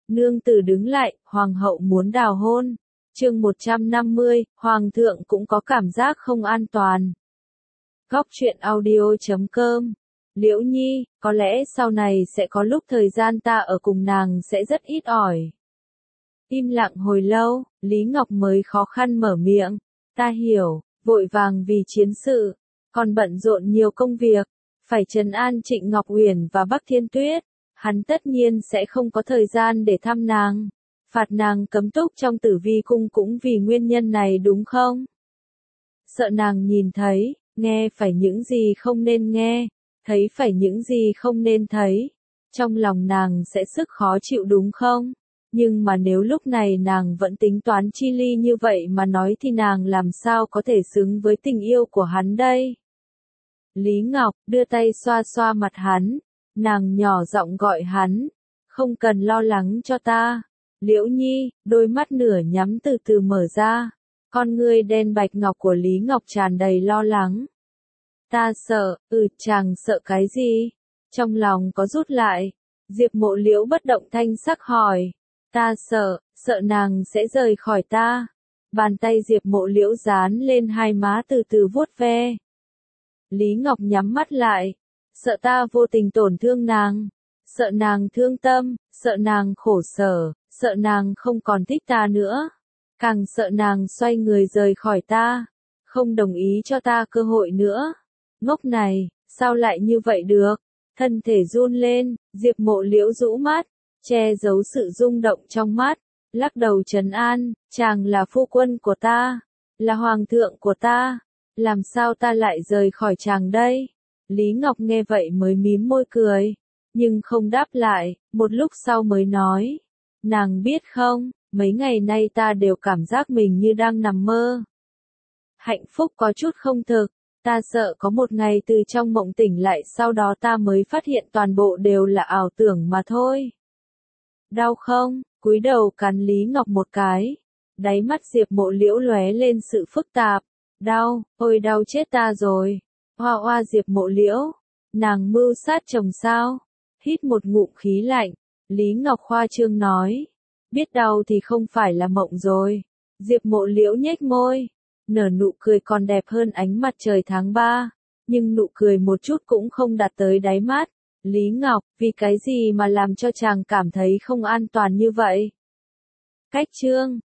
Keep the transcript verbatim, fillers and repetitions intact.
Nương tử đứng lại, hoàng hậu muốn đào hôn. Chương một trăm năm mươi, hoàng thượng cũng có cảm giác không an toàn. Góc truyện audio chấm com. Liễu Nhi, có lẽ sau này sẽ có lúc thời gian ta ở cùng nàng sẽ rất ít ỏi. Im lặng hồi lâu, Lý Ngọc mới khó khăn mở miệng. Ta hiểu, vội vàng vì chiến sự, còn bận rộn nhiều công việc, phải trấn an Trịnh Ngọc Uyển và Bắc Thiên Tuyết. Hắn tất nhiên sẽ không có thời gian để thăm nàng. Phạt nàng cấm túc trong Tử Vi cung cũng vì nguyên nhân này đúng không? Sợ nàng nhìn thấy, nghe phải những gì không nên nghe, thấy phải những gì không nên thấy. Trong lòng nàng sẽ sức khó chịu đúng không? Nhưng mà nếu lúc này nàng vẫn tính toán chi ly như vậy mà nói thì nàng làm sao có thể xứng với tình yêu của hắn đây? Lý Ngọc đưa tay xoa xoa mặt hắn, nàng nhỏ giọng gọi hắn, không cần lo lắng cho ta. Liễu Nhi, đôi mắt nửa nhắm từ từ mở ra, con ngươi đen bạch ngọc của Lý Ngọc tràn đầy lo lắng. Ta sợ, ừ chàng sợ cái gì? Trong lòng có rút lại, Diệp Mộ Liễu bất động thanh sắc hỏi. Ta sợ, sợ nàng sẽ rời khỏi ta. Bàn tay Diệp Mộ Liễu dán lên hai má từ từ vuốt ve. Lý Ngọc nhắm mắt lại, sợ ta vô tình tổn thương nàng, sợ nàng thương tâm, sợ nàng khổ sở, sợ nàng không còn thích ta nữa, càng sợ nàng xoay người rời khỏi ta, không đồng ý cho ta cơ hội nữa. Ngốc này, sao lại như vậy được? Thân thể run lên, Diệp Mộ Liễu rũ mắt, che giấu sự rung động trong mắt, lắc đầu trấn an, chàng là phu quân của ta, là hoàng thượng của ta, làm sao ta lại rời khỏi chàng đây? Lý Ngọc nghe vậy mới mím môi cười, nhưng không đáp lại, một lúc sau mới nói, nàng biết không, mấy ngày nay ta đều cảm giác mình như đang nằm mơ. Hạnh phúc có chút không thực, ta sợ có một ngày từ trong mộng tỉnh lại sau đó ta mới phát hiện toàn bộ đều là ảo tưởng mà thôi. Đau không? Cúi đầu cắn Lý Ngọc một cái, đáy mắt Diệp Mộ Liễu lóe lên sự phức tạp. Đau, ôi đau chết ta rồi. Hoa hoa Diệp Mộ Liễu, nàng mưu sát chồng sao? Hít một ngụm khí lạnh, Lý Ngọc khoa trương nói, biết đau thì không phải là mộng rồi. Diệp Mộ Liễu nhếch môi, nở nụ cười còn đẹp hơn ánh mặt trời tháng ba, nhưng nụ cười một chút cũng không đạt tới đáy mắt. Lý Ngọc, vì cái gì mà làm cho chàng cảm thấy không an toàn như vậy? Cách chương